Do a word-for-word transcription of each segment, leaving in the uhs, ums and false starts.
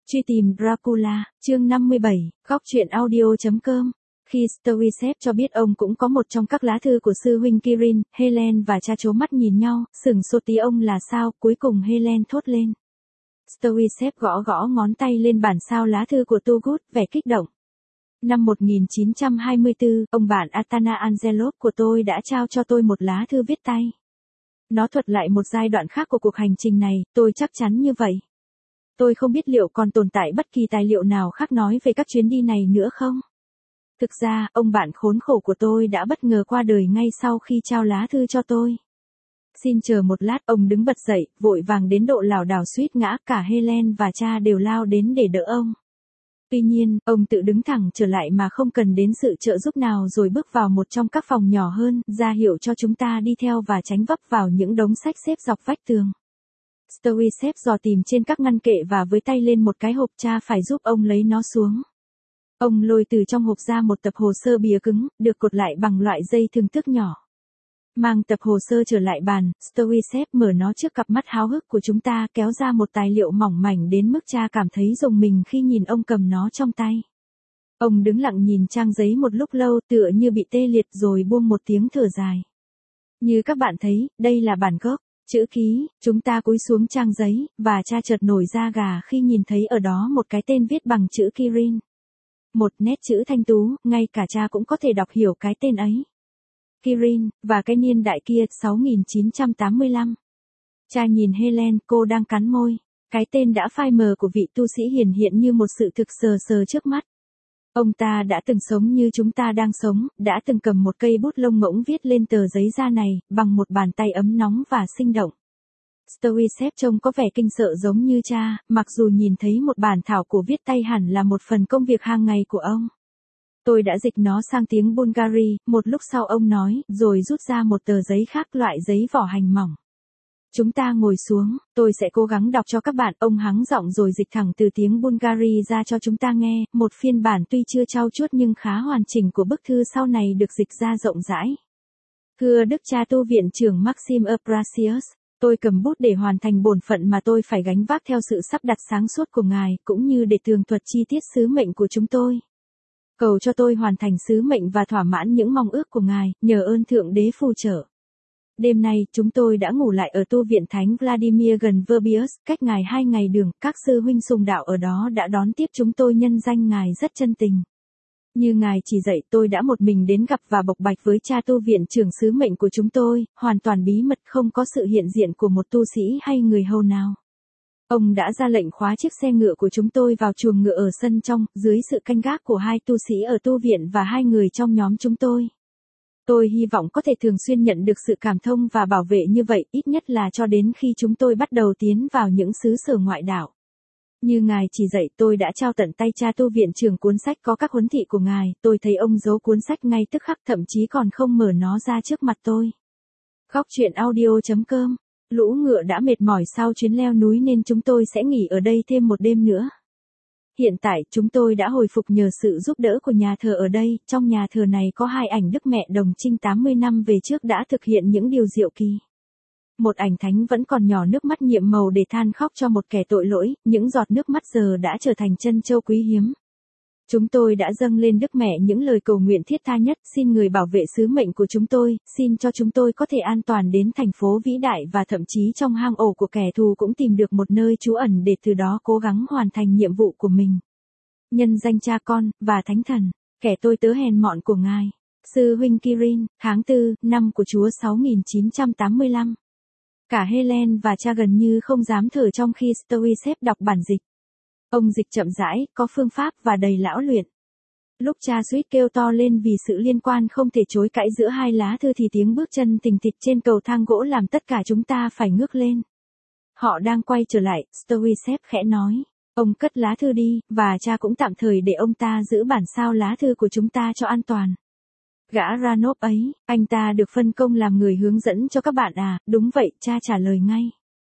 Truy tìm Dracula, chương năm mươi bảy, góc truyện audio chấm com. Khi Stoiceps cho biết ông cũng có một trong các lá thư của sư huynh Kirin, Helen và cha trố mắt nhìn nhau, sửng sốt tí ông là sao, cuối cùng Helen thốt lên. Stoiceps gõ gõ ngón tay lên bản sao lá thư của Tugut, vẻ kích động. Năm một nghìn chín trăm hai mươi tư, ông bạn Athana Angelov của tôi đã trao cho tôi một lá thư viết tay. Nó thuật lại một giai đoạn khác của cuộc hành trình này, tôi chắc chắn như vậy. Tôi không biết liệu còn tồn tại bất kỳ tài liệu nào khác nói về các chuyến đi này nữa không? Thực ra, ông bạn khốn khổ của tôi đã bất ngờ qua đời ngay sau khi trao lá thư cho tôi. Xin chờ một lát, ông đứng bật dậy, vội vàng đến độ lảo đảo suýt ngã, cả Helen và cha đều lao đến để đỡ ông. Tuy nhiên, ông tự đứng thẳng trở lại mà không cần đến sự trợ giúp nào rồi bước vào một trong các phòng nhỏ hơn, ra hiệu cho chúng ta đi theo và tránh vấp vào những đống sách xếp dọc vách tường. Stoiceps dò tìm trên các ngăn kệ và với tay lên một cái hộp, cha phải giúp ông lấy nó xuống. Ông lôi từ trong hộp ra một tập hồ sơ bìa cứng, được cột lại bằng loại dây thừng tước nhỏ. Mang tập hồ sơ trở lại bàn, Stoiceps mở nó trước cặp mắt háo hức của chúng ta, kéo ra một tài liệu mỏng mảnh đến mức cha cảm thấy rùng mình khi nhìn ông cầm nó trong tay. Ông đứng lặng nhìn trang giấy một lúc lâu, tựa như bị tê liệt, rồi buông một tiếng thở dài. Như các bạn thấy, đây là bản gốc. Chữ ký, chúng ta cúi xuống trang giấy, và cha chợt nổi da gà khi nhìn thấy ở đó một cái tên viết bằng chữ Kirin. Một nét chữ thanh tú, ngay cả cha cũng có thể đọc hiểu cái tên ấy. Kirin, và cái niên đại kia, sáu nghìn chín trăm tám mươi lăm. Cha nhìn Helen, cô đang cắn môi. Cái tên đã phai mờ của vị tu sĩ hiển hiện như một sự thực sờ sờ trước mắt. Ông ta đã từng sống như chúng ta đang sống, đã từng cầm một cây bút lông ngỗng viết lên tờ giấy da này, bằng một bàn tay ấm nóng và sinh động. Stoiceps trông có vẻ kinh sợ giống như cha, mặc dù nhìn thấy một bản thảo của viết tay hẳn là một phần công việc hàng ngày của ông. Tôi đã dịch nó sang tiếng Bulgari, một lúc sau ông nói, rồi rút ra một tờ giấy khác, loại giấy vỏ hành mỏng. Chúng ta ngồi xuống, tôi sẽ cố gắng đọc cho các bạn, ông hắng giọng rồi dịch thẳng từ tiếng Bulgari ra cho chúng ta nghe, một phiên bản tuy chưa trau chuốt nhưng khá hoàn chỉnh của bức thư sau này được dịch ra rộng rãi. Thưa Đức cha tu viện trưởng Maxim Abrasius, tôi cầm bút để hoàn thành bổn phận mà tôi phải gánh vác theo sự sắp đặt sáng suốt của ngài, cũng như để tường thuật chi tiết sứ mệnh của chúng tôi. Cầu cho tôi hoàn thành sứ mệnh và thỏa mãn những mong ước của ngài, nhờ ơn Thượng Đế phù trợ. Đêm nay, chúng tôi đã ngủ lại ở tu viện Thánh Vladimir gần Verbius, cách ngài hai ngày đường, các sư huynh sùng đạo ở đó đã đón tiếp chúng tôi nhân danh ngài rất chân tình. Như ngài chỉ dạy, tôi đã một mình đến gặp và bộc bạch với cha tu viện trưởng sứ mệnh của chúng tôi, hoàn toàn bí mật, không có sự hiện diện của một tu sĩ hay người hầu nào. Ông đã ra lệnh khóa chiếc xe ngựa của chúng tôi vào chuồng ngựa ở sân trong, dưới sự canh gác của hai tu sĩ ở tu viện và hai người trong nhóm chúng tôi. Tôi hy vọng có thể thường xuyên nhận được sự cảm thông và bảo vệ như vậy, ít nhất là cho đến khi chúng tôi bắt đầu tiến vào những xứ sở ngoại đảo. Như ngài chỉ dạy, tôi đã trao tận tay cha tu viện trưởng cuốn sách có các huấn thị của ngài, tôi thấy ông giấu cuốn sách ngay tức khắc, thậm chí còn không mở nó ra trước mặt tôi. Góc truyện audio chấm com. Lũ ngựa đã mệt mỏi sau chuyến leo núi nên chúng tôi sẽ nghỉ ở đây thêm một đêm nữa. Hiện tại, chúng tôi đã hồi phục nhờ sự giúp đỡ của nhà thờ ở đây, trong nhà thờ này có hai ảnh Đức Mẹ Đồng Trinh tám mươi năm về trước đã thực hiện những điều diệu kỳ. Một ảnh thánh vẫn còn nhỏ nước mắt nhiệm màu để than khóc cho một kẻ tội lỗi, những giọt nước mắt giờ đã trở thành trân châu quý hiếm. Chúng tôi đã dâng lên Đức Mẹ những lời cầu nguyện thiết tha nhất, xin người bảo vệ sứ mệnh của chúng tôi, xin cho chúng tôi có thể an toàn đến thành phố vĩ đại và thậm chí trong hang ổ của kẻ thù cũng tìm được một nơi trú ẩn để từ đó cố gắng hoàn thành nhiệm vụ của mình. Nhân danh Cha Con, và Thánh Thần, kẻ tôi tớ hèn mọn của ngài. Sư huynh Kirin, tháng tư, năm của Chúa sáu nghìn chín trăm tám mươi lăm. Cả Helen và cha gần như không dám thở trong khi Stoiceps đọc bản dịch. Ông dịch chậm rãi, có phương pháp và đầy lão luyện. Lúc cha suýt kêu to lên vì sự liên quan không thể chối cãi giữa hai lá thư thì tiếng bước chân thình thịch trên cầu thang gỗ làm tất cả chúng ta phải ngước lên. Họ đang quay trở lại, Stoiceps khẽ nói. Ông cất lá thư đi, và cha cũng tạm thời để ông ta giữ bản sao lá thư của chúng ta cho an toàn. Gã Ranov ấy, anh ta được phân công làm người hướng dẫn cho các bạn à? Đúng vậy, cha trả lời ngay.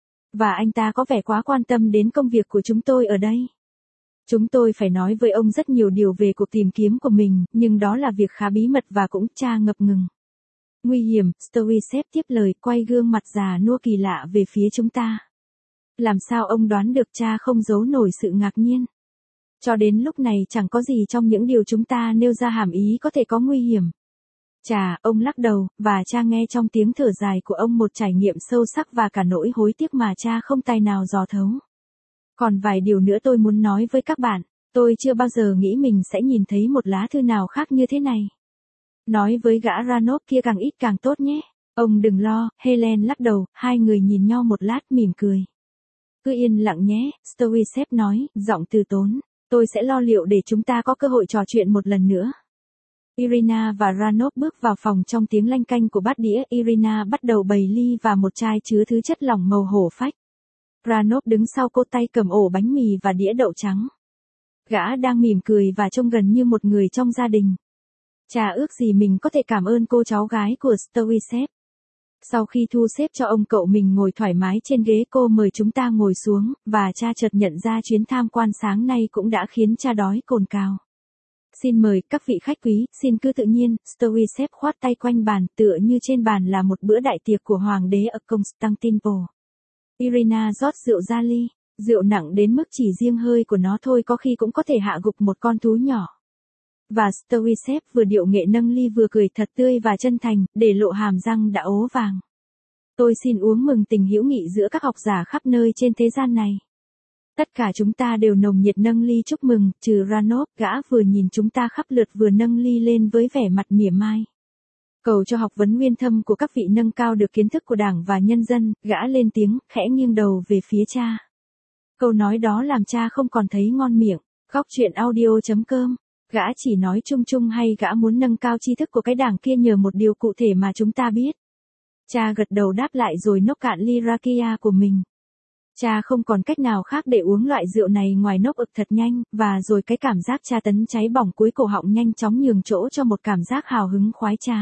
Và anh ta có vẻ quá quan tâm đến công việc của chúng tôi ở đây. Chúng tôi phải nói với ông rất nhiều điều về cuộc tìm kiếm của mình, nhưng đó là việc khá bí mật và cũng cha ngập ngừng. Nguy hiểm, Stoiceps tiếp lời, quay gương mặt già nua kỳ lạ về phía chúng ta. Làm sao ông đoán được cha không giấu nổi sự ngạc nhiên. Cho đến lúc này chẳng có gì trong những điều chúng ta nêu ra hàm ý có thể có nguy hiểm. Chà, ông lắc đầu, và cha nghe trong tiếng thở dài của ông một trải nghiệm sâu sắc và cả nỗi hối tiếc mà cha không tài nào dò thấu. Còn vài điều nữa tôi muốn nói với các bạn, tôi chưa bao giờ nghĩ mình sẽ nhìn thấy một lá thư nào khác như thế này. Nói với gã Ranov kia càng ít càng tốt nhé. Ông đừng lo, Helen lắc đầu, hai người nhìn nhau một lát mỉm cười. Cứ yên lặng nhé, Stoicev nói, giọng từ tốn, tôi sẽ lo liệu để chúng ta có cơ hội trò chuyện một lần nữa. Irina và Ranov bước vào phòng trong tiếng lanh canh của bát đĩa. Irina bắt đầu bày ly và một chai chứa thứ chất lỏng màu hổ phách. Ranov đứng sau cô tay cầm ổ bánh mì và đĩa đậu trắng. Gã đang mỉm cười và trông gần như một người trong gia đình. Cha ước gì mình có thể cảm ơn cô cháu gái của Stoicev. Sau khi thu xếp cho ông cậu mình ngồi thoải mái trên ghế, cô mời chúng ta ngồi xuống, và cha chợt nhận ra chuyến tham quan sáng nay cũng đã khiến cha đói cồn cào. Xin mời các vị khách quý, xin cứ tự nhiên. Stoicev khoát tay quanh bàn, tựa như trên bàn là một bữa đại tiệc của hoàng đế ở Constantinople. Irina rót rượu ra ly, rượu nặng đến mức chỉ riêng hơi của nó thôi có khi cũng có thể hạ gục một con thú nhỏ. Và Stoicev vừa điệu nghệ nâng ly vừa cười thật tươi và chân thành, để lộ hàm răng đã ố vàng. Tôi xin uống mừng tình hữu nghị giữa các học giả khắp nơi trên thế gian này. Tất cả chúng ta đều nồng nhiệt nâng ly chúc mừng, trừ Ranov, gã vừa nhìn chúng ta khắp lượt vừa nâng ly lên với vẻ mặt mỉa mai. Cầu cho học vấn nguyên thâm của các vị nâng cao được kiến thức của Đảng và nhân dân, gã lên tiếng, khẽ nghiêng đầu về phía cha. Câu nói đó làm cha không còn thấy ngon miệng. Góc truyện audio chấm com. Gã chỉ nói chung chung hay gã muốn nâng cao tri thức của cái đảng kia nhờ một điều cụ thể mà chúng ta biết. Cha gật đầu đáp lại rồi nốc cạn ly rakia của mình. Cha không còn cách nào khác để uống loại rượu này ngoài nốc ực thật nhanh, và rồi cái cảm giác tra tấn cháy bỏng cuối cổ họng nhanh chóng nhường chỗ cho một cảm giác hào hứng khoái trá.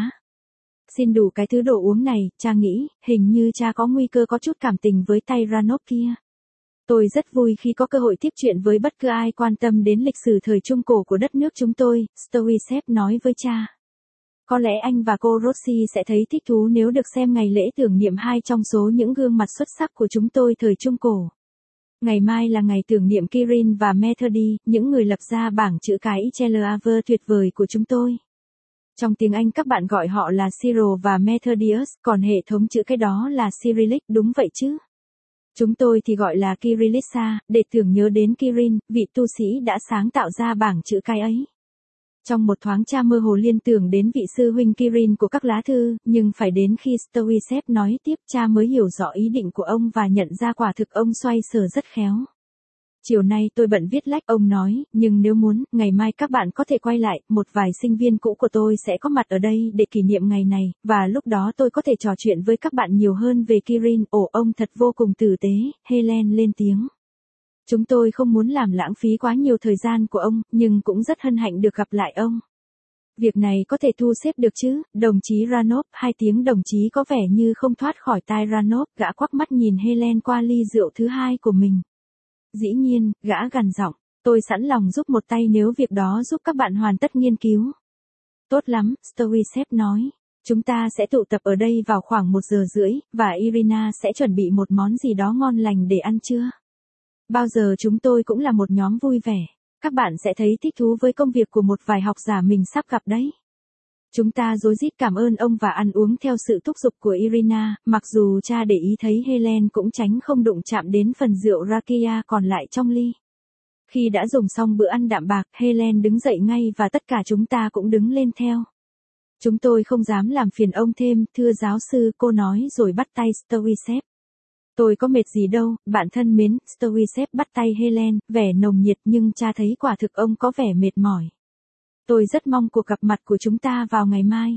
Xin đủ cái thứ đồ uống này, cha nghĩ, hình như cha có nguy cơ có chút cảm tình với tay Ranov kia. Tôi rất vui khi có cơ hội tiếp chuyện với bất cứ ai quan tâm đến lịch sử thời Trung Cổ của đất nước chúng tôi, Stoicev nói với cha. Có lẽ anh và cô Rossi sẽ thấy thích thú nếu được xem ngày lễ tưởng niệm hai trong số những gương mặt xuất sắc của chúng tôi thời Trung Cổ. Ngày mai là ngày tưởng niệm Kirin và Methody, những người lập ra bảng chữ cái Ichelaver tuyệt vời của chúng tôi. Trong tiếng Anh các bạn gọi họ là Cyril và Methodius, còn hệ thống chữ cái đó là Cyrillic, đúng vậy chứ? Chúng tôi thì gọi là Kirillitsa, để tưởng nhớ đến Kirin, vị tu sĩ đã sáng tạo ra bảng chữ cái ấy. Trong một thoáng cha mơ hồ liên tưởng đến vị sư huynh Kirin của các lá thư, nhưng phải đến khi Stoicev nói tiếp cha mới hiểu rõ ý định của ông và nhận ra quả thực ông xoay sở rất khéo. Chiều nay tôi bận viết lách, ông nói, nhưng nếu muốn, ngày mai các bạn có thể quay lại, một vài sinh viên cũ của tôi sẽ có mặt ở đây để kỷ niệm ngày này, và lúc đó tôi có thể trò chuyện với các bạn nhiều hơn về Kirin. Ồ, ông thật vô cùng tử tế, Helen lên tiếng. Chúng tôi không muốn làm lãng phí quá nhiều thời gian của ông, nhưng cũng rất hân hạnh được gặp lại ông. Việc này có thể thu xếp được chứ, đồng chí Ranov. Hai tiếng đồng chí có vẻ như không thoát khỏi tai Ranov, gã quắc mắt nhìn Helen qua ly rượu thứ hai của mình. Dĩ nhiên, gã gằn giọng, tôi sẵn lòng giúp một tay nếu việc đó giúp các bạn hoàn tất nghiên cứu. Tốt lắm, Stoicev nói. Chúng ta sẽ tụ tập ở đây vào khoảng một giờ rưỡi, và Irina sẽ chuẩn bị một món gì đó ngon lành để ăn trưa. Bao giờ chúng tôi cũng là một nhóm vui vẻ. Các bạn sẽ thấy thích thú với công việc của một vài học giả mình sắp gặp đấy. Chúng ta rối rít cảm ơn ông và ăn uống theo sự thúc giục của Irina, mặc dù cha để ý thấy Helen cũng tránh không đụng chạm đến phần rượu rakia còn lại trong ly. Khi đã dùng xong bữa ăn đạm bạc, Helen đứng dậy ngay và tất cả chúng ta cũng đứng lên theo. Chúng tôi không dám làm phiền ông thêm, thưa giáo sư, cô nói rồi bắt tay Stoicev. Tôi có mệt gì đâu, bạn thân mến, Stoicev bắt tay Helen, vẻ nồng nhiệt nhưng cha thấy quả thực ông có vẻ mệt mỏi. Tôi rất mong cuộc gặp mặt của chúng ta vào ngày mai.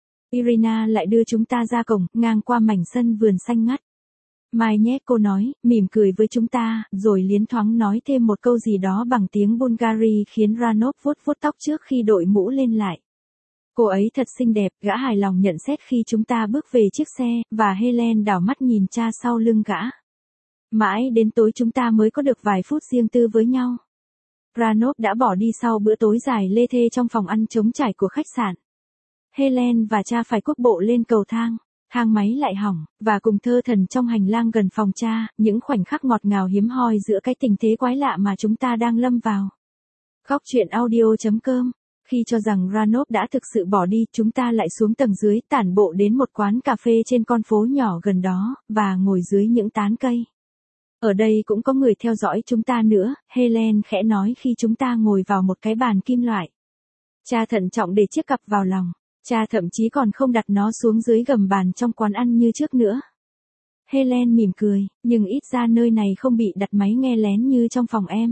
Irina lại đưa chúng ta ra cổng, ngang qua mảnh sân vườn xanh ngắt. Mai nhé, cô nói, mỉm cười với chúng ta, rồi liến thoáng nói thêm một câu gì đó bằng tiếng Bulgari khiến Ranov vuốt vuốt tóc trước khi đội mũ lên lại. Cô ấy thật xinh đẹp, gã hài lòng nhận xét khi chúng ta bước về chiếc xe, và Helen đảo mắt nhìn cha sau lưng gã. Mãi đến tối chúng ta mới có được vài phút riêng tư với nhau. Ranov đã bỏ đi sau bữa tối dài lê thê trong phòng ăn trống trải của khách sạn. Helen và cha phải cuốc bộ lên cầu thang. thang máy lại hỏng, và cùng thơ thần trong hành lang gần phòng cha, những khoảnh khắc ngọt ngào hiếm hoi giữa cái tình thế quái lạ mà chúng ta đang lâm vào. Góc truyện audio.com. Khi cho rằng Ranov đã thực sự bỏ đi, chúng ta lại xuống tầng dưới, tản bộ đến một quán cà phê trên con phố nhỏ gần đó, và ngồi dưới những tán cây. Ở đây cũng có người theo dõi chúng ta nữa, Helen khẽ nói khi chúng ta ngồi vào một cái bàn kim loại. Cha thận trọng để chiếc cặp vào lòng. Cha thậm chí còn không đặt nó xuống dưới gầm bàn trong quán ăn như trước nữa. Helen mỉm cười, nhưng ít ra nơi này không bị đặt máy nghe lén như trong phòng em.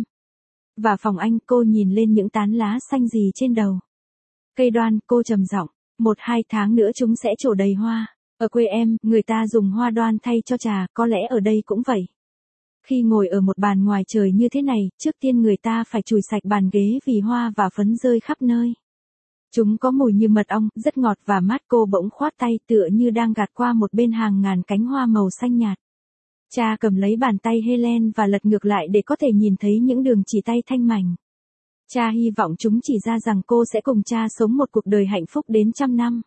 Và phòng anh, cô nhìn lên những tán lá xanh gì trên đầu. Cây đoan, cô trầm giọng, một hai tháng nữa chúng sẽ trổ đầy hoa. Ở quê em, người ta dùng hoa đoan thay cho trà, có lẽ ở đây cũng vậy. Khi ngồi ở một bàn ngoài trời như thế này, trước tiên người ta phải chùi sạch bàn ghế vì hoa và phấn rơi khắp nơi. Chúng có mùi như mật ong, rất ngọt và mát. Cô bỗng khoát tay tựa như đang gạt qua một bên hàng ngàn cánh hoa màu xanh nhạt. Cha cầm lấy bàn tay Helen và lật ngược lại để có thể nhìn thấy những đường chỉ tay thanh mảnh. Cha hy vọng chúng chỉ ra rằng cô sẽ cùng cha sống một cuộc đời hạnh phúc đến trăm năm.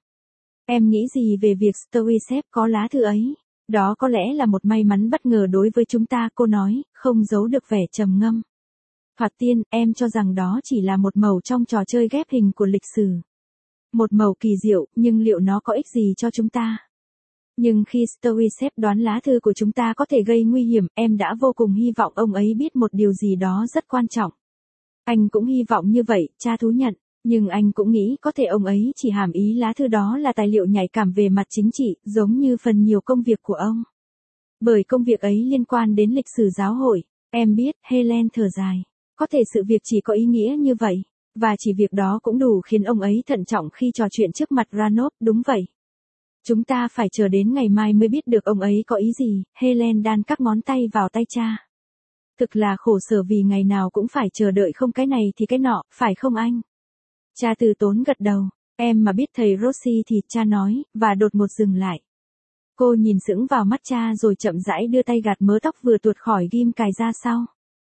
Em nghĩ gì về việc Stoicep có lá thư ấy? Đó có lẽ là một may mắn bất ngờ đối với chúng ta, cô nói, không giấu được vẻ trầm ngâm. Thoạt tiên, em cho rằng đó chỉ là một màu trong trò chơi ghép hình của lịch sử. Một màu kỳ diệu, nhưng liệu nó có ích gì cho chúng ta? Nhưng khi Stoicep đoán lá thư của chúng ta có thể gây nguy hiểm, em đã vô cùng hy vọng ông ấy biết một điều gì đó rất quan trọng. Anh cũng hy vọng như vậy, cha thú nhận, nhưng anh cũng nghĩ có thể ông ấy chỉ hàm ý lá thư đó là tài liệu nhạy cảm về mặt chính trị, giống như phần nhiều công việc của ông. Bởi công việc ấy liên quan đến lịch sử giáo hội, em biết, Helen thở dài. Có thể sự việc chỉ có ý nghĩa như vậy, và chỉ việc đó cũng đủ khiến ông ấy thận trọng khi trò chuyện trước mặt Ranov, đúng vậy. Chúng ta phải chờ đến ngày mai mới biết được ông ấy có ý gì. Helen đan các ngón tay vào tay cha. Thực là khổ sở vì ngày nào cũng phải chờ đợi không cái này thì cái nọ, phải không anh? Cha từ tốn gật đầu. Em mà biết thầy Rossi thì, cha nói, và đột ngột dừng lại. Cô nhìn sững vào mắt cha rồi chậm rãi đưa tay gạt mớ tóc vừa tuột khỏi ghim cài ra sau.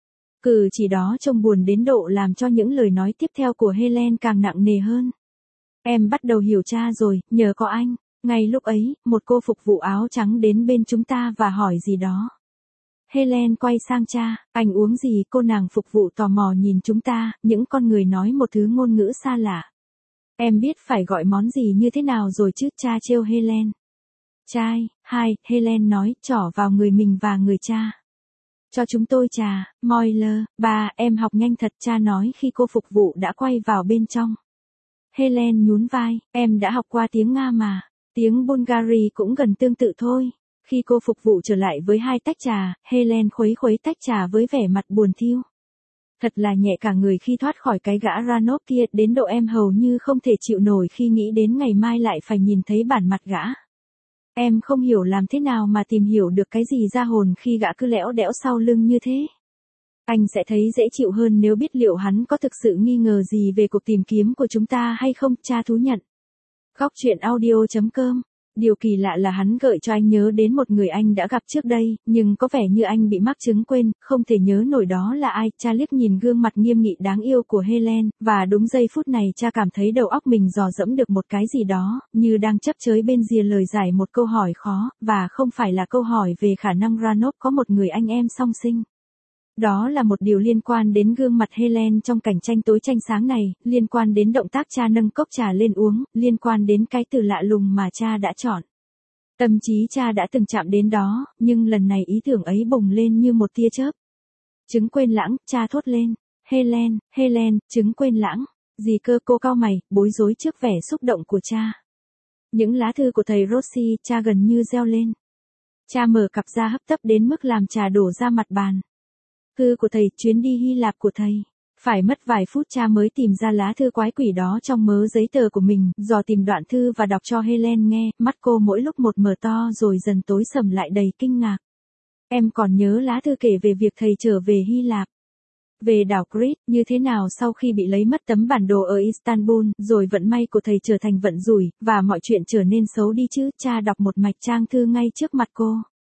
Cử chỉ đó trông buồn đến độ làm cho những lời nói tiếp theo của Helen càng nặng nề hơn. Em bắt đầu hiểu cha rồi, nhờ có anh. Ngay lúc ấy, một cô phục vụ áo trắng đến bên chúng ta và hỏi gì đó. Helen quay sang cha, anh uống gì? Cô nàng phục vụ tò mò nhìn chúng ta, những con người nói một thứ ngôn ngữ xa lạ. Em biết phải gọi món gì như thế nào rồi chứ, cha trêu Helen. Chai, hai, Helen nói, trỏ vào người mình và người cha. Cho chúng tôi trà, Moiler, ba, em học nhanh thật, cha nói khi cô phục vụ đã quay vào bên trong. Helen nhún vai, em đã học qua tiếng Nga mà, tiếng Bulgari cũng gần tương tự thôi. Khi cô phục vụ trở lại với hai tách trà, Helen khuấy khuấy tách trà với vẻ mặt buồn thiu. Thật là nhẹ cả người khi thoát khỏi cái gã Ranov kia, đến độ em hầu như không thể chịu nổi khi nghĩ đến ngày mai lại phải nhìn thấy bản mặt gã. Em không hiểu làm thế nào mà tìm hiểu được cái gì ra hồn khi gã cứ lẽo đẽo sau lưng như thế. Anh sẽ thấy dễ chịu hơn nếu biết liệu hắn có thực sự nghi ngờ gì về cuộc tìm kiếm của chúng ta hay không, cha thú nhận. Góc truyện audio.com. Điều kỳ lạ là hắn gợi cho anh nhớ đến một người anh đã gặp trước đây, nhưng có vẻ như anh bị mắc chứng quên, không thể nhớ nổi đó là ai. Cha liếc nhìn gương mặt nghiêm nghị đáng yêu của Helen, và đúng giây phút này cha cảm thấy đầu óc mình dò dẫm được một cái gì đó, như đang chấp chới bên rìa lời giải một câu hỏi khó, và không phải là câu hỏi về khả năng Ranov có một người anh em song sinh. Đó là một điều liên quan đến gương mặt Helen trong cảnh tranh tối tranh sáng này, liên quan đến động tác cha nâng cốc trà lên uống, liên quan đến cái từ lạ lùng mà cha đã chọn. Tâm trí cha đã từng chạm đến đó, nhưng lần này ý tưởng ấy bùng lên như một tia chớp. Chứng quên lãng, cha thốt lên. Helen, Helen, chứng quên lãng. Gì cơ? Cô cau mày, bối rối trước vẻ xúc động của cha. Những lá thư của thầy Rossi, cha gần như reo lên. Cha mở cặp ra hấp tấp đến mức làm trà đổ ra mặt bàn. Thư của thầy, chuyến đi Hy Lạp của thầy. Phải mất vài phút cha mới tìm ra lá thư quái quỷ đó trong mớ giấy tờ của mình, dò tìm đoạn thư và đọc cho Helen nghe, mắt cô mỗi lúc một mở to rồi dần tối sầm lại đầy kinh ngạc. Em còn nhớ lá thư kể về việc thầy trở về Hy Lạp. Về đảo Crete, như thế nào sau khi bị lấy mất tấm bản đồ ở Istanbul, rồi vận may của thầy trở thành vận rủi, và mọi chuyện trở nên xấu đi chứ, cha đọc một mạch trang thư ngay trước mặt cô.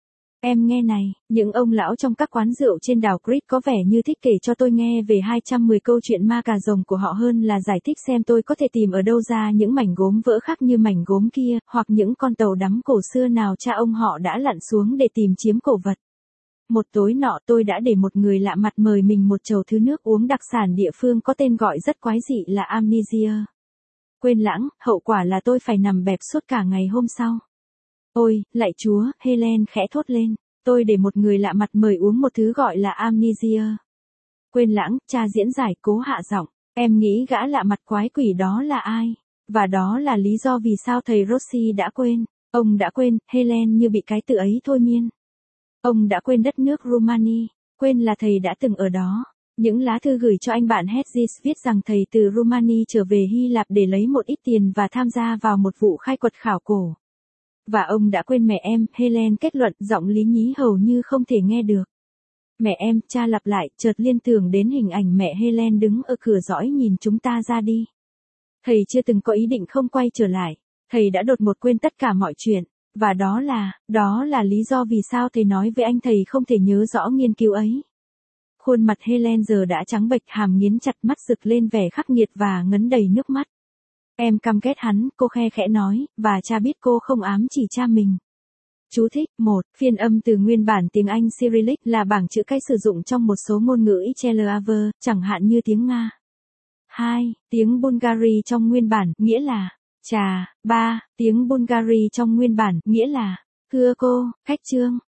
Em nghe này, những ông lão trong các quán rượu trên đảo Crete có vẻ như thích kể cho tôi nghe về hai trăm mười câu chuyện ma cà rồng của họ hơn là giải thích xem tôi có thể tìm ở đâu ra những mảnh gốm vỡ khác như mảnh gốm kia, hoặc những con tàu đắm cổ xưa nào cha ông họ đã lặn xuống để tìm chiếm cổ vật. Một tối nọ tôi đã để một người lạ mặt mời mình một chầu thứ nước uống đặc sản địa phương có tên gọi rất quái dị là Amnesia. Quên lãng, hậu quả là tôi phải nằm bẹp suốt cả ngày hôm sau. Ôi, lạy Chúa, Helen khẽ thốt lên. Tôi để một người lạ mặt mời uống một thứ gọi là Amnesia. Quên lãng, cha diễn giải cố hạ giọng. Em nghĩ gã lạ mặt quái quỷ đó là ai? Và đó là lý do vì sao thầy Rossi đã quên. Ông đã quên, Helen như bị cái tự ấy thôi miên. Ông đã quên đất nước Rumani, quên là thầy đã từng ở đó. Những lá thư gửi cho anh bạn Hedges viết rằng thầy từ Rumani trở về Hy Lạp để lấy một ít tiền và tham gia vào một vụ khai quật khảo cổ. Và ông đã quên mẹ em, Helen kết luận, giọng lý nhí hầu như không thể nghe được. Mẹ em, cha lặp lại, chợt liên tưởng đến hình ảnh mẹ Helen đứng ở cửa dõi nhìn chúng ta ra đi. Thầy chưa từng có ý định không quay trở lại, thầy đã đột ngột quên tất cả mọi chuyện. Và đó là, đó là lý do vì sao thầy nói với anh thầy không thể nhớ rõ nghiên cứu ấy. Khuôn mặt Helen giờ đã trắng bệch, hàm nghiến chặt, mắt rực lên vẻ khắc nghiệt và ngấn đầy nước mắt. Em căm ghét hắn, cô khe khẽ nói, và cha biết cô không ám chỉ cha mình. Chú thích, một. Phiên âm từ nguyên bản tiếng Anh Cyrillic là bảng chữ cái sử dụng trong một số ngôn ngữ Ichelaver, chẳng hạn như tiếng Nga. hai. Tiếng Bulgari trong nguyên bản, nghĩa là trà. ba. Tiếng Bulgari trong nguyên bản, nghĩa là thưa cô, khách trương.